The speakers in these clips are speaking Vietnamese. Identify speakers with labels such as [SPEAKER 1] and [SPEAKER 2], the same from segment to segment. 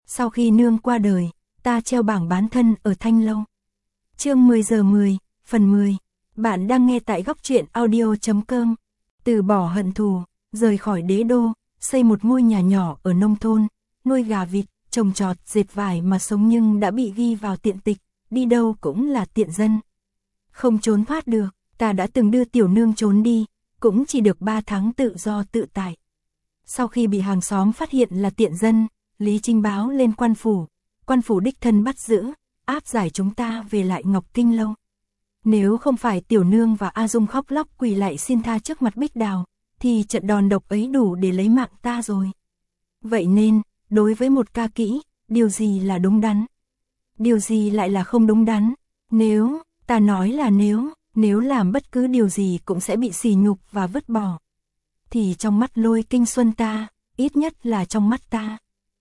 [SPEAKER 1] Sau khi nương qua đời, ta treo bảng bán thân ở Thanh Lâu. Chương 10 giờ 10, phần 10. Bạn đang nghe tại góc truyện audio.com. Từ bỏ hận thù, rời khỏi đế đô, xây một ngôi nhà nhỏ ở nông thôn, nuôi gà vịt, trồng trọt, dệt vải mà sống nhưng đã bị ghi vào tiện tịch, đi đâu cũng là tiện dân. Không trốn thoát được, ta đã từng đưa tiểu nương trốn đi, cũng chỉ được 3 tháng tự do tự tại. Sau khi bị hàng xóm phát hiện là tiện dân, Lý Trinh báo lên quan phủ đích thân bắt giữ, áp giải chúng ta về lại Ngọc Kinh Lâu. Nếu không phải tiểu nương và A Dung khóc lóc quỳ lại xin tha trước mặt Bích Đào, thì trận đòn độc ấy đủ để lấy mạng ta rồi. Vậy nên, đối với một ca kỹ, điều gì là đúng đắn? Điều gì lại là không đúng đắn? Nếu, ta nói là nếu làm bất cứ điều gì cũng sẽ bị sỉ nhục và vứt bỏ. Thì trong mắt Lôi Kinh Xuân ta, ít nhất là trong mắt ta,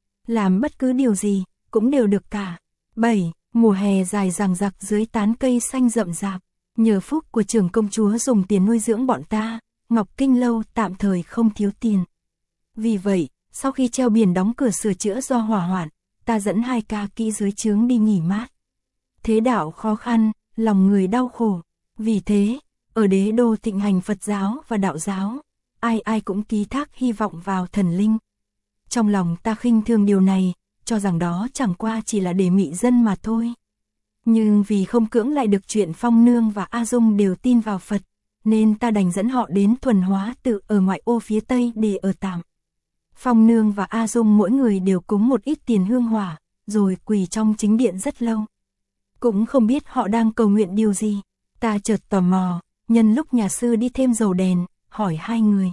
[SPEAKER 1] làm bất cứ điều gì, cũng đều được cả. 7. Mùa hè dài dằng dặc dưới tán cây xanh rậm rạp, nhờ phúc của trưởng công chúa dùng tiền nuôi dưỡng bọn ta, Ngọc Kinh Lâu tạm thời không thiếu tiền. Vì vậy, sau khi treo biển đóng cửa sửa chữa do hỏa hoạn, ta dẫn 2 ca kỹ dưới trướng đi nghỉ mát. Thế đạo khó khăn, lòng người đau khổ. Vì thế, ở đế đô thịnh hành Phật giáo và đạo giáo, ai ai cũng ký thác hy vọng vào thần linh. Trong lòng ta khinh thường điều này, cho rằng đó chẳng qua chỉ là để mị dân mà thôi. Nhưng vì không cưỡng lại được chuyện Phong Nương và A Dung đều tin vào Phật, nên ta đành dẫn họ đến Thuần Hóa Tự ở ngoại ô phía Tây để ở tạm. Phong Nương và A Dung mỗi người đều cúng một ít tiền hương hỏa, rồi quỳ trong chính điện rất lâu. Cũng không biết họ đang cầu nguyện điều gì. Ta chợt tò mò, nhân lúc nhà sư đi thêm dầu đèn, hỏi 2 người.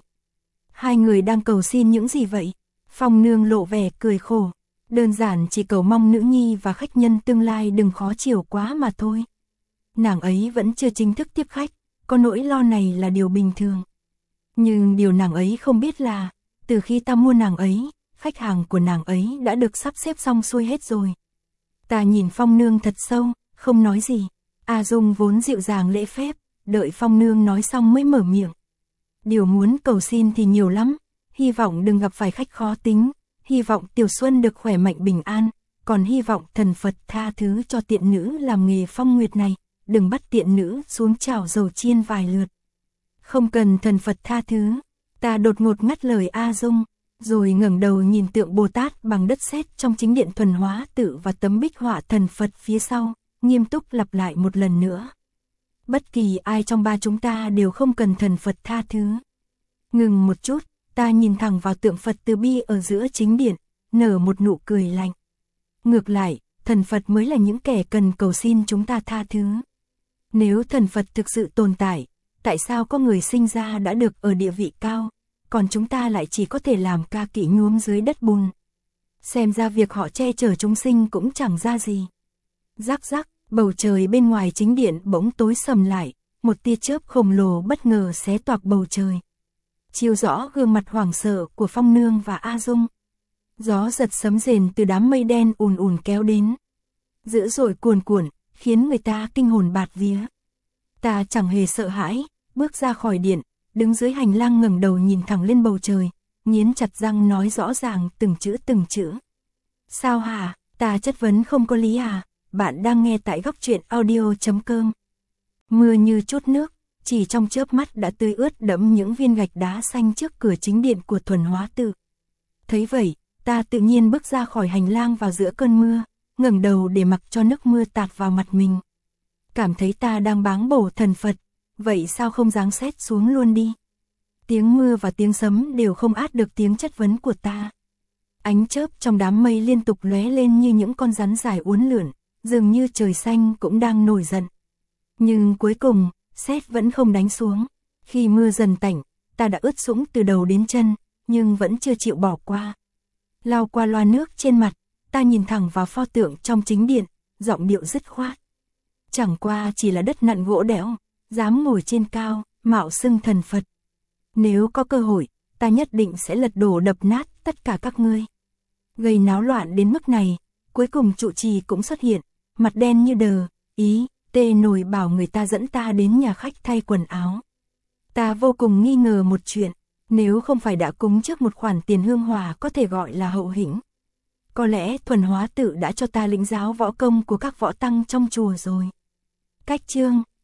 [SPEAKER 1] 2 người đang cầu xin những gì vậy? Phong Nương lộ vẻ cười khổ. Đơn giản chỉ cầu mong nữ nhi và khách nhân tương lai đừng khó chịu quá mà thôi. Nàng ấy vẫn chưa chính thức tiếp khách, có nỗi lo này là điều bình thường. Nhưng điều nàng ấy không biết là, từ khi ta mua nàng ấy, khách hàng của nàng ấy đã được sắp xếp xong xuôi hết rồi. Ta nhìn Phong Nương thật sâu, không nói gì. A Dung vốn dịu dàng lễ phép, đợi Phong Nương nói xong mới mở miệng. Điều muốn cầu xin thì nhiều lắm, hy vọng đừng gặp phải khách khó tính, hy vọng Tiểu Xuân được khỏe mạnh bình an, còn hy vọng thần Phật tha thứ cho tiện nữ làm nghề phong nguyệt này, đừng bắt tiện nữ xuống chảo dầu chiên vài lượt. Không cần thần Phật tha thứ, ta đột ngột ngắt lời A Dung, rồi ngẩng đầu nhìn tượng Bồ Tát bằng đất sét trong chính điện Thuần Hóa Tự và tấm bích họa thần Phật phía sau, nghiêm túc lặp lại một lần nữa. Bất kỳ ai trong ba chúng ta đều không cần thần Phật tha thứ. Ngừng một chút, ta nhìn thẳng vào tượng Phật từ bi ở giữa chính điện, nở một nụ cười lạnh. Ngược lại, thần Phật mới là những kẻ cần cầu xin chúng ta tha thứ. Nếu thần Phật thực sự tồn tại, tại sao có người sinh ra đã được ở địa vị cao, còn chúng ta lại chỉ có thể làm ca kỵ nhuốm dưới đất bùn? Xem ra việc họ che chở chúng sinh cũng chẳng ra gì. Rắc rắc, bầu trời bên ngoài chính điện bỗng tối sầm lại, một tia chớp khổng lồ bất ngờ xé toạc bầu trời, chiếu rõ gương mặt hoảng sợ của Phong Nương và A Dung. Gió giật sấm rền từ đám mây đen ùn ùn kéo đến, dữ dội cuồn cuộn, khiến người ta kinh hồn bạt vía. Ta chẳng hề sợ hãi, bước ra khỏi điện, đứng dưới hành lang ngẩng đầu nhìn thẳng lên bầu trời, nghiến chặt răng nói rõ ràng từng chữ. Sao hả? Ta chất vấn không có lý à? Bạn đang nghe tại góc truyện audio.com. Mưa như chút nước, chỉ trong chớp mắt đã tươi ướt đẫm những viên gạch đá xanh trước cửa chính điện của Thuần Hóa Tự. Thấy vậy, ta tự nhiên bước ra khỏi hành lang vào giữa cơn mưa, ngẩng đầu để mặc cho nước mưa tạt vào mặt mình. Cảm thấy ta đang báng bổ thần Phật, vậy sao không giáng sét xuống luôn đi? Tiếng mưa và tiếng sấm đều không át được tiếng chất vấn của ta. Ánh chớp trong đám mây liên tục lóe lên như những con rắn dài uốn lượn, dường như trời xanh cũng đang nổi giận. Nhưng cuối cùng, sét vẫn không đánh xuống. Khi mưa dần tạnh, ta đã ướt sũng từ đầu đến chân, nhưng vẫn chưa chịu bỏ qua. Lau qua loa nước trên mặt, ta nhìn thẳng vào pho tượng trong chính điện, giọng điệu dứt khoát. Chẳng qua chỉ là đất nặn gỗ đẽo, dám ngồi trên cao, mạo xưng thần Phật. Nếu có cơ hội, ta nhất định sẽ lật đổ đập nát tất cả các ngươi. Gây náo loạn đến mức này, cuối cùng trụ trì cũng xuất hiện, mặt đen như đờ, tê nổi bảo người ta dẫn ta đến nhà khách thay quần áo. Ta vô cùng nghi ngờ một chuyện, nếu không phải đã cúng trước một khoản tiền hương hỏa có thể gọi là hậu hĩnh. Có lẽ thuần hóa tự đã cho ta lĩnh giáo võ công của các võ tăng trong chùa rồi. Cách chương